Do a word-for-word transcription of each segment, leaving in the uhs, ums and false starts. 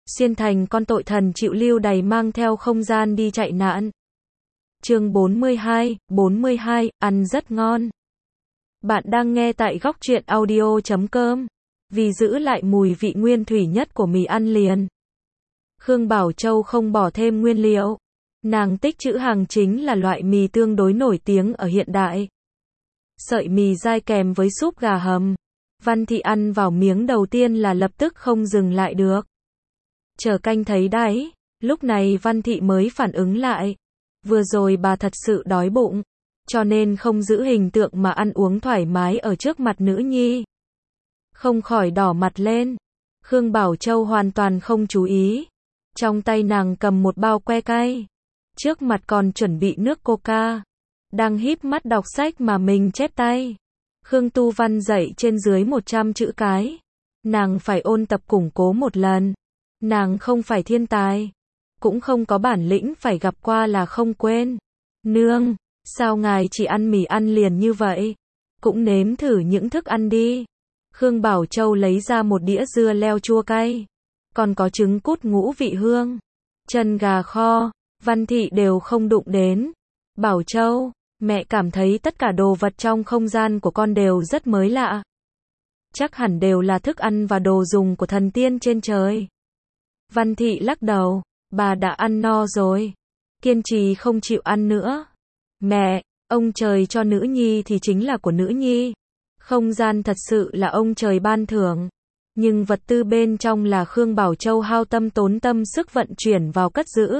xuyên thành con tội thần chịu lưu đày mang theo không gian đi chạy nạn. Chương bốn mươi hai, bốn mươi hai, ăn rất ngon. Bạn đang nghe tại góc truyện audio chấm com. Vì giữ lại mùi vị nguyên thủy nhất của mì ăn liền, Khương Bảo Châu không bỏ thêm nguyên liệu. Nàng tích trữ hàng chính là loại mì tương đối nổi tiếng ở hiện đại. Sợi mì dai kèm với súp gà hầm. Văn Thị ăn vào miếng đầu tiên là lập tức không dừng lại được. Chờ canh thấy đáy, lúc này Văn Thị mới phản ứng lại. Vừa rồi bà thật sự đói bụng, cho nên không giữ hình tượng mà ăn uống thoải mái ở trước mặt nữ nhi. Không khỏi đỏ mặt lên. Khương Bảo Châu hoàn toàn không chú ý. Trong tay nàng cầm một bao que cay. Trước mặt còn chuẩn bị nước coca. Đang híp mắt đọc sách mà mình chép tay. Khương Tu Văn dạy trên dưới một trăm chữ cái. Nàng phải ôn tập củng cố một lần. Nàng không phải thiên tài, cũng không có bản lĩnh phải gặp qua là không quên. Nương, sao ngài chỉ ăn mì ăn liền như vậy? Cũng nếm thử những thức ăn đi. Khương Bảo Châu lấy ra một đĩa dưa leo chua cay. Còn có trứng cút ngũ vị hương, chân gà kho, Văn Thị đều không đụng đến. Bảo Châu, mẹ cảm thấy tất cả đồ vật trong không gian của con đều rất mới lạ. Chắc hẳn đều là thức ăn và đồ dùng của thần tiên trên trời. Văn Thị lắc đầu, bà đã ăn no rồi. Kiên trì không chịu ăn nữa. Mẹ, ông trời cho nữ nhi thì chính là của nữ nhi. Không gian thật sự là ông trời ban thưởng. Nhưng vật tư bên trong là Khương Bảo Châu hao tâm tốn tâm sức vận chuyển vào cất giữ.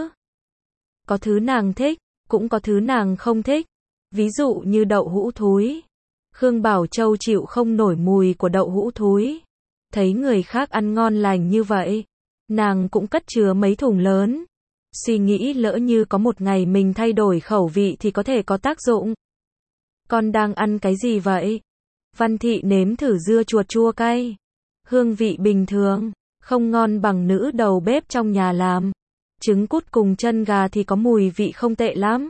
Có thứ nàng thích, cũng có thứ nàng không thích. Ví dụ như đậu hũ thúi. Khương Bảo Châu chịu không nổi mùi của đậu hũ thúi. Thấy người khác ăn ngon lành như vậy, nàng cũng cất chứa mấy thùng lớn. Suy nghĩ lỡ như có một ngày mình thay đổi khẩu vị thì có thể có tác dụng. Con đang ăn cái gì vậy? Văn Thị nếm thử dưa chuột chua cay. Hương vị bình thường, không ngon bằng nữ đầu bếp trong nhà làm. Trứng cút cùng chân gà thì có mùi vị không tệ lắm.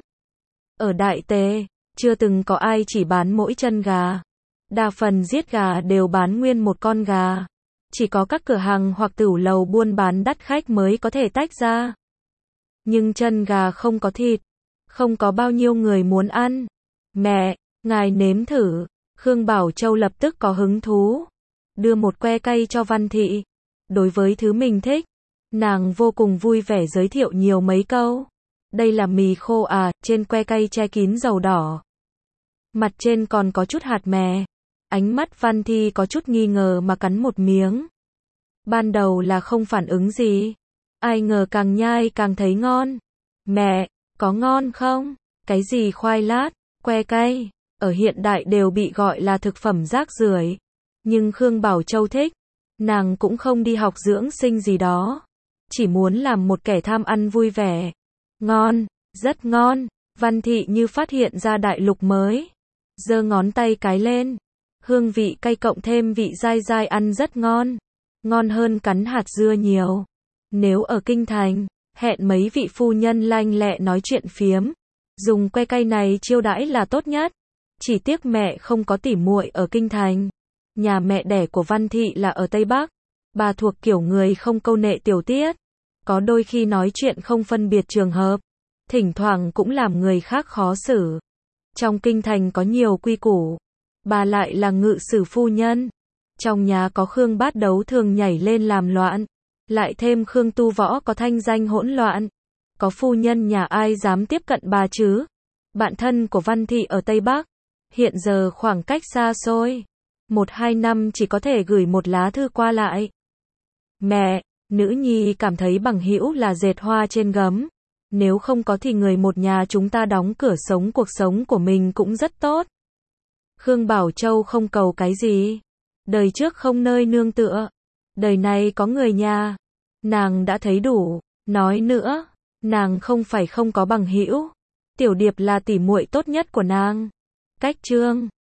Ở Đại Tề, chưa từng có ai chỉ bán mỗi chân gà. Đa phần giết gà đều bán nguyên một con gà. Chỉ có các cửa hàng hoặc tửu lầu buôn bán đắt khách mới có thể tách ra. Nhưng chân gà không có thịt, không có bao nhiêu người muốn ăn. Mẹ, ngài nếm thử. Khương Bảo Châu lập tức có hứng thú. Đưa một que cay cho Văn Thị. Đối với thứ mình thích, nàng vô cùng vui vẻ giới thiệu nhiều mấy câu. Đây là mì khô à, trên que cay che kín dầu đỏ. Mặt trên còn có chút hạt mè. Ánh mắt Văn Thị có chút nghi ngờ mà cắn một miếng. Ban đầu là không phản ứng gì. Ai ngờ càng nhai càng thấy ngon. Mẹ, có ngon không? Cái gì khoai lát, que cay, ở hiện đại đều bị gọi là thực phẩm rác rưởi. Nhưng Khương Bảo Châu thích. Nàng cũng không đi học dưỡng sinh gì đó. Chỉ muốn làm một kẻ tham ăn vui vẻ. Ngon, rất ngon. Văn Thị như phát hiện ra đại lục mới. Giơ ngón tay cái lên. Hương vị cay cộng thêm vị dai dai ăn rất ngon. Ngon hơn cắn hạt dưa nhiều. Nếu ở kinh thành, hẹn mấy vị phu nhân lanh lẹ nói chuyện phiếm. Dùng que cay này chiêu đãi là tốt nhất. Chỉ tiếc mẹ không có tỉ muội ở kinh thành. Nhà mẹ đẻ của Văn Thị là ở Tây Bắc. Bà thuộc kiểu người không câu nệ tiểu tiết. Có đôi khi nói chuyện không phân biệt trường hợp. Thỉnh thoảng cũng làm người khác khó xử. Trong kinh thành có nhiều quy củ. Bà lại là ngự sử phu nhân. Trong nhà có Khương Bát Đấu thường nhảy lên làm loạn. Lại thêm Khương Tu Võ có thanh danh hỗn loạn. Có phu nhân nhà ai dám tiếp cận bà chứ? Bạn thân của Văn Thị ở Tây Bắc. Hiện giờ khoảng cách xa xôi. Một hai năm chỉ có thể gửi một lá thư qua lại. Mẹ, nữ nhi cảm thấy bằng hữu là dệt hoa trên gấm. Nếu không có thì người một nhà chúng ta đóng cửa sống cuộc sống của mình cũng rất tốt. Khương Bảo Châu không cầu cái gì. Đời trước không nơi nương tựa. Đời này có người nhà. Nàng đã thấy đủ. Nói nữa, nàng không phải không có bằng hữu. Tiểu Điệp là tỉ muội tốt nhất của nàng. Cách chương